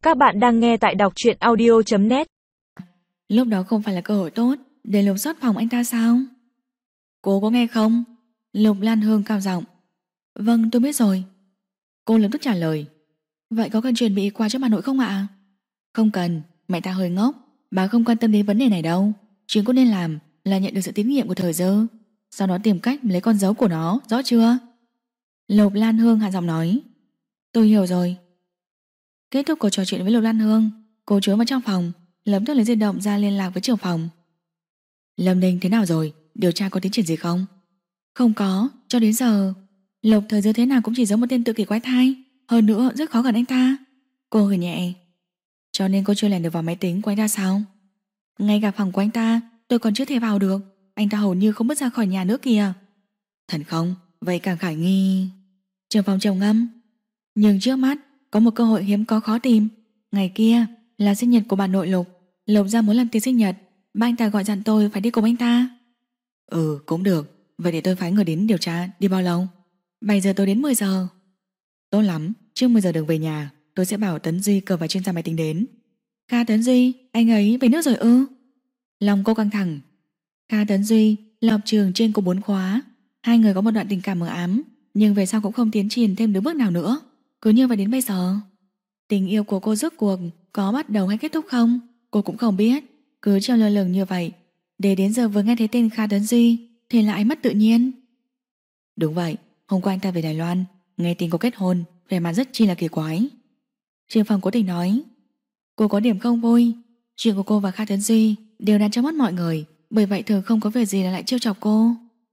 Các bạn đang nghe tại đọc truyện audio.net. Lúc đó không phải là cơ hội tốt để lục soát phòng anh ta sao? Cô có nghe không? Lục Lan Hương cao giọng. Vâng, tôi biết rồi. Cô lập tức trả lời. Vậy có cần chuẩn bị quà cho bà nội không ạ? Không cần, mẹ ta hơi ngốc. Bà không quan tâm đến vấn đề này đâu. Chuyện cô nên làm là nhận được sự tín nhiệm của Thời Dư, sau đó tìm cách lấy con dấu của nó, rõ chưa? Lục Lan Hương hạ giọng nói. Tôi hiểu rồi. Kết thúc cuộc trò chuyện với Lục Lan Hương, cô trốn vào trong phòng, lập tức lấy di động ra liên lạc với trưởng phòng. Lâm Ninh thế nào rồi? Điều tra có tiến triển gì không? Không có, cho đến giờ Lục Thời Dư thế nào cũng chỉ giống một tên tự kỷ quái thai. Hơn nữa rất khó gần anh ta. Cô hừ nhẹ. Cho nên cô chưa lẻn được vào máy tính của anh ta sao? Ngay cả phòng của anh ta tôi còn chưa thể vào được. Anh ta hầu như không bước ra khỏi nhà nữa kìa. Thật không? Vậy càng khả nghi. Trưởng phòng trầm ngâm. Nhưng trước mắt có một cơ hội hiếm có khó tìm. Ngày kia là sinh nhật của bà nội Lục. Lục ra muốn làm tiệc sinh nhật, ba anh ta gọi dặn tôi phải đi cùng anh ta. Ừ, cũng được. Vậy để tôi phái người đến điều tra. Đi bao lâu? 7 giờ tôi đến 10 giờ. Tốt lắm, trước 10 giờ đừng về nhà. Tôi sẽ bảo Tấn Duy cờ và chuyên gia máy tính đến. Kha Tấn Duy, anh ấy về nước rồi ư? Lòng cô căng thẳng. Kha Tấn Duy là học trường trên của 4 khóa. Hai người có một đoạn tình cảm mờ ám, nhưng về sau cũng không tiến triển thêm được bước nào nữa. Cứ như vậy đến bây giờ. Tình yêu của cô rốt cuộc có bắt đầu hay kết thúc không? Cô cũng không biết. Cứ treo lơ lửng như vậy, để đến giờ vừa nghe thấy tên Kha Tấn Duy thì lại mất tự nhiên. Đúng vậy, hôm qua anh ta về Đài Loan, nghe tin cô kết hôn, vẻ mặt rất chi là kỳ quái. Trường phòng cố tình nói. Cô có điểm không vui. Chuyện của cô và Kha Tấn Duy đều đang trong mắt mọi người, bởi vậy thường không có việc gì là lại trêu chọc cô.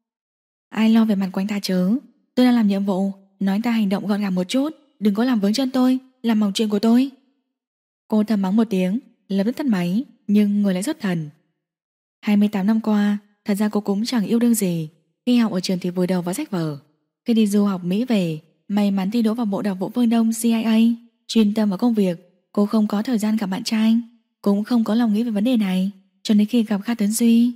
Ai lo về mặt của anh ta chứ? Tôi đang làm nhiệm vụ, nói anh ta hành động gọn gàng một chút, đừng có làm vướng chân tôi, làm mỏng chuyện của tôi. Cô thầm mắng một tiếng, lập tức tắt máy, nhưng người lại xuất thần. 28 năm qua, thật ra cô cũng chẳng yêu đương gì. Khi học ở trường thì vùi đầu vào sách vở. Khi đi du học Mỹ về, may mắn thi đỗ vào bộ đặc vụ phương Đông CIA, chuyên tâm vào công việc. Cô không có thời gian gặp bạn trai, cũng không có lòng nghĩ về vấn đề này, cho đến khi gặp Kha Tấn Duy.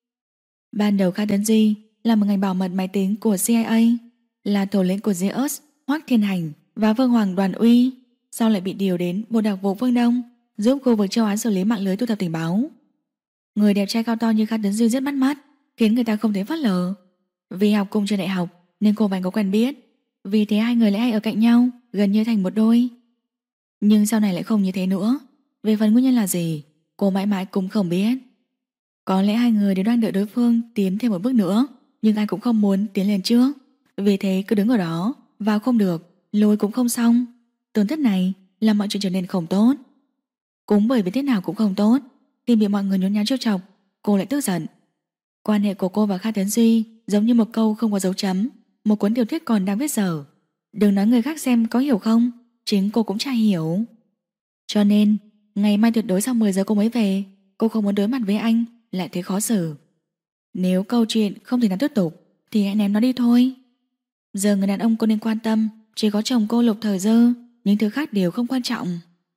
Ban đầu Kha Tấn Duy là một ngành bảo mật máy tính của CIA, là thủ lĩnh của Zeus, Hoắc Thiên Hành và Vương Hoàng Đoàn Uy. Sau lại bị điều đến bộ đặc vụ phương Đông, giúp khu vực châu Á xử lý mạng lưới thu thập tình báo. Người đẹp trai cao to như Kha Tấn Duy rất bắt mắt, khiến người ta không thể phớt lờ. Vì học cùng trường đại học nên cô bạn có quen biết, vì thế hai người lại hay ở cạnh nhau, gần như thành một đôi. Nhưng sau này lại không như thế nữa. Về phần nguyên nhân là gì, cô mãi mãi cũng không biết. Có lẽ hai người đều đang đợi đối phương tiến thêm một bước nữa, nhưng ai cũng không muốn tiến lên trước. Vì thế cứ đứng ở đó, vào không được, lùi cũng không xong. Tổn thất này làm mọi chuyện trở nên không tốt. Cũng bởi vì thế nào cũng không tốt, khi bị mọi người nhốn nháo trêu chọc, cô lại tức giận. Quan hệ của cô và Kha Tấn Duy giống như một câu không có dấu chấm, một cuốn tiểu thuyết còn đang viết dở. Đừng nói người khác xem có hiểu không, chính cô cũng chả hiểu. Cho nên ngày mai tuyệt đối sau 10 giờ cô mới về. Cô không muốn đối mặt với anh, lại thấy khó xử. Nếu câu chuyện không thể nào tiếp tục thì hãy ném nó đi thôi. Giờ người đàn ông cô nên quan tâm chỉ có chồng cô Lục Thời Dư, những thứ khác đều không quan trọng.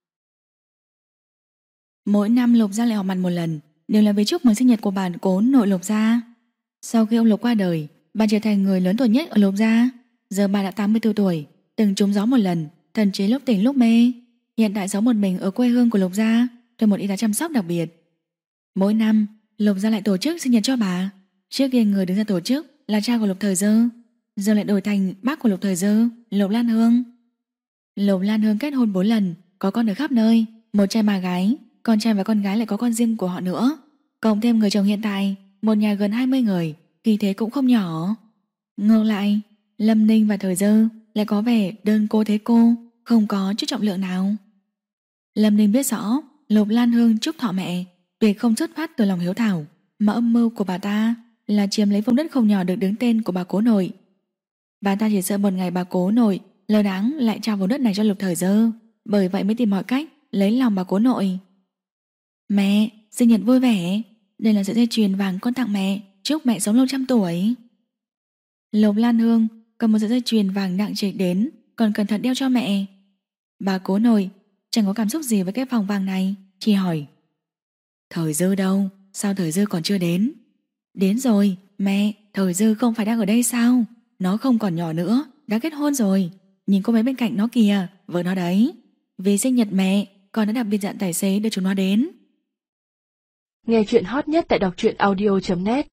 Mỗi năm Lục gia lại họp mặt một lần, đều là vì chúc mừng sinh nhật của bà cố nội Lục gia. Sau khi ông Lục qua đời, bà trở thành người lớn tuổi nhất ở Lục gia. Giờ bà đã 84 tuổi, từng trúng gió một lần, thần trí lúc tỉnh lúc mê. Hiện tại sống một mình ở quê hương của Lục gia, theo một y tá chăm sóc đặc biệt. Mỗi năm Lục gia lại tổ chức sinh nhật cho bà. Trước kia người đứng ra tổ chức là cha của Lục Thời Dư, giờ lại đổi thành bác của Lục Thời Dư, Lục Lan Hương. Lục Lan Hương kết hôn 4 lần, có con ở khắp nơi, một trai 3 gái. Con trai và con gái lại có con riêng của họ nữa. Cộng thêm người chồng hiện tại, một nhà gần 20 người, khí thế cũng không nhỏ. Ngược lại, Lâm Ninh và Thời Dư lại có vẻ đơn cô thế cô, không có chút trọng lượng nào. Lâm Ninh biết rõ Lục Lan Hương chúc thọ mẹ tuyệt không xuất phát từ lòng hiếu thảo, mà âm mưu của bà ta là chiếm lấy vùng đất không nhỏ được đứng tên của bà cố nội. Bà ta chỉ sợ một ngày bà cố nội lơ đãng lại trao vùng đất này cho Lục Thời Dư, bởi vậy mới tìm mọi cách lấy lòng bà cố nội. Mẹ, sinh nhật vui vẻ. Đây là sợi dây chuyền vàng con tặng mẹ, chúc mẹ sống lâu trăm tuổi. Lục Lan Hương cầm một sợi dây chuyền vàng nặng trịch đến, còn cẩn thận đeo cho mẹ. Bà cố nội chẳng có cảm xúc gì với cái vòng vàng này, chỉ hỏi: Thời Dư đâu? Sao Thời Dư còn chưa đến? Đến rồi, mẹ, Thời Dư không phải đang ở đây sao? Nó không còn nhỏ nữa, đã kết hôn rồi. Nhìn cô bé bên cạnh nó kìa, vợ nó đấy. Vì sinh nhật mẹ, con đã đặc biệt dặn tài xế đưa chúng nó đến. Nghe chuyện hot nhất tại đọc truyện audio.net